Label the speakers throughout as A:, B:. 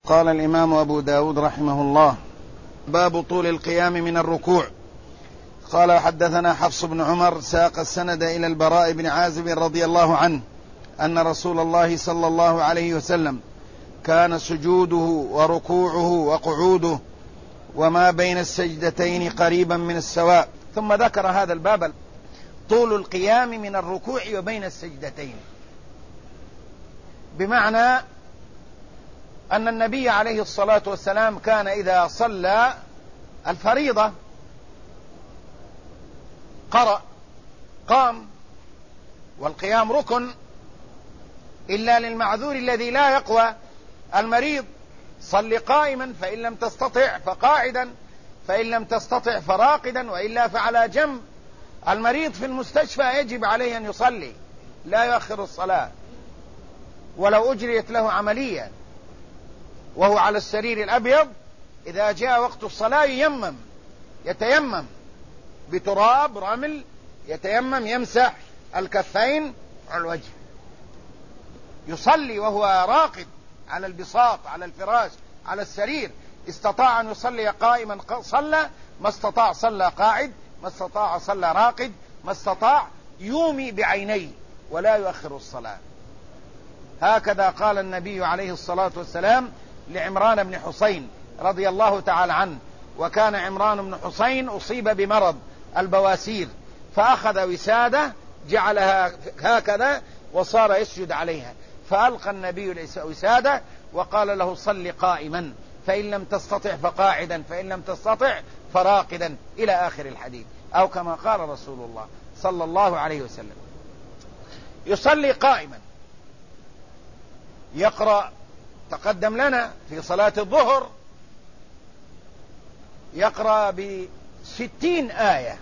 A: قال الإمام أبو داود رحمه الله: باب طول القيام من الركوع. قال: حدثنا حفص بن عمر ساق السند إلى البراء بن عازب رضي الله عنه أن رسول الله صلى الله عليه وسلم كان سجوده وركوعه وقعوده وما بين السجدتين قريبا من السواء. ثم ذكر هذا الباب: طول القيام من الركوع وبين السجدتين، بمعنى أن النبي عليه الصلاة والسلام كان إذا صلى الفريضة قام، والقيام ركن إلا للمعذور الذي لا يقوى. المريض: صل قائما، فإن لم تستطع فقاعدا، فإن لم تستطع فراقدا، وإلا فعلى جنب. المريض في المستشفى يجب عليه أن يصلي، لا يؤخر الصلاة ولو أجريت له عملية، وهو على السرير الأبيض إذا جاء وقت الصلاة يتيمم بتراب رمل، يتيمم يمسح الكفين على الوجه، يصلي وهو راقد على البساط، على الفراش، على السرير. استطاع أن يصلي قائما صلى، ما استطاع صلى قاعد، ما استطاع صلى راقد، ما استطاع يومي بعينيه ولا يؤخر الصلاة. هكذا قال النبي عليه الصلاة والسلام لعمران بن حسين رضي الله تعالى عنه. وكان عمران بن حسين أصيب بمرض البواسير، فأخذ وسادة جعلها هكذا وصار يسجد عليها، فألقى النبي الوسادة وقال له: صل قائما، فإن لم تستطع فقاعدا، فإن لم تستطع فراقدا، إلى آخر الحديث، أو كما قال رسول الله صلى الله عليه وسلم. يصلي قائما، يقرأ، تقدم لنا في صلاة الظهر يقرأ ب60 آية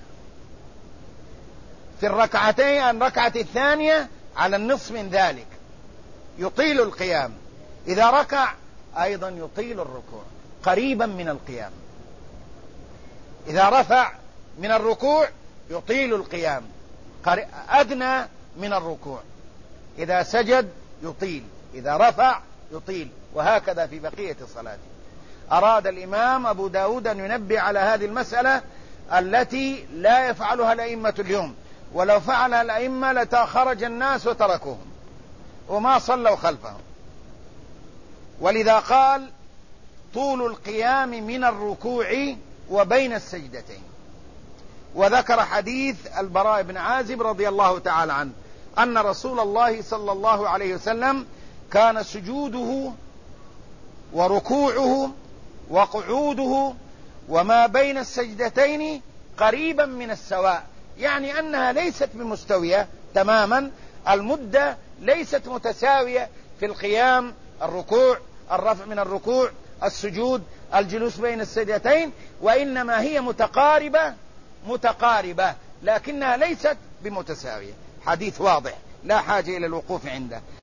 A: في الركعة الثانية على النصف من ذلك، يطيل القيام. إذا ركع أيضا يطيل الركوع قريبا من القيام. إذا رفع من الركوع يطيل القيام أدنى من الركوع. إذا سجد يطيل، إذا رفع يطيل، وهكذا في بقية صلاته. أراد الإمام أبو داود أن ينبه على هذه المسألة التي لا يفعلها الأئمة اليوم، ولو فعلها الأئمة لتخرج الناس وتركوهم وما صلوا خلفهم. ولذا قال: طول القيام من الركوع وبين السجدتين. وذكر حديث البراء بن عازب رضي الله تعالى عنه أن رسول الله صلى الله عليه وسلم كان سجوده وركوعه وقعوده وما بين السجدتين قريبا من السواء، يعني أنها ليست بمستوية تماما، المدة ليست متساوية في القيام، الركوع، الرفع من الركوع، السجود، الجلوس بين السجدتين، وإنما هي متقاربة لكنها ليست بمتساوية. حديث واضح لا حاجة إلى الوقوف عنده.